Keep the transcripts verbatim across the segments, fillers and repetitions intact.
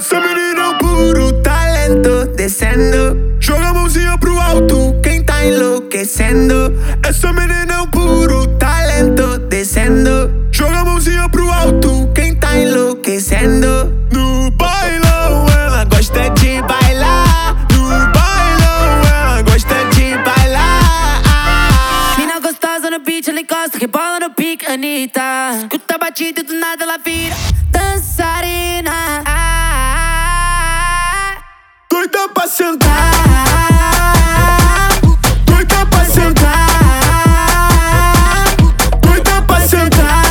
Essa menina é um puro talento, descendo. Joga a mãozinha pro alto, quem tá enlouquecendo. Essa menina é um puro talento, descendo. Joga a mãozinha pro alto, quem tá enlouquecendo. No bailão ela gosta de bailar. No bailão ela gosta de bailar. Mina gostosa no beat, ela encosta, rebola no pique, Anitta. Escuta a batida e do nada ela vira dançarina. Doida pra sentar, doida pra sentar, doida pra sentar.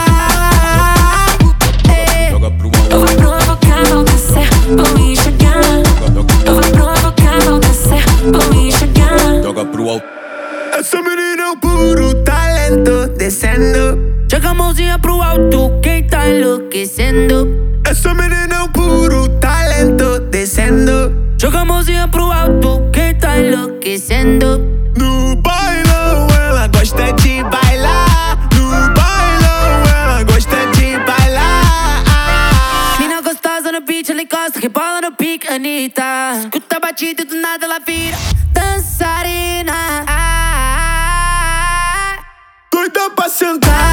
Joga pro alto. Eu vou provocar, vou descer, vou enxergar. Eu vou provocar, vou descer, vou enxergar. Joga pro alto. Essa menina é um puro talento, descendo. Joga a mãozinha pro alto, quem tá enlouquecendo. Essa menina é um puro talento, descendo. Joga a mãozinha pro alto, quem tá enlouquecendo. No bailão ela gosta de bailar. No bailão ela gosta de bailar. Mina gostosa no beat, ela encosta, rebola no pique, Anitta. Escuta a batida e do nada ela vira dançarina. Doida pra sentar,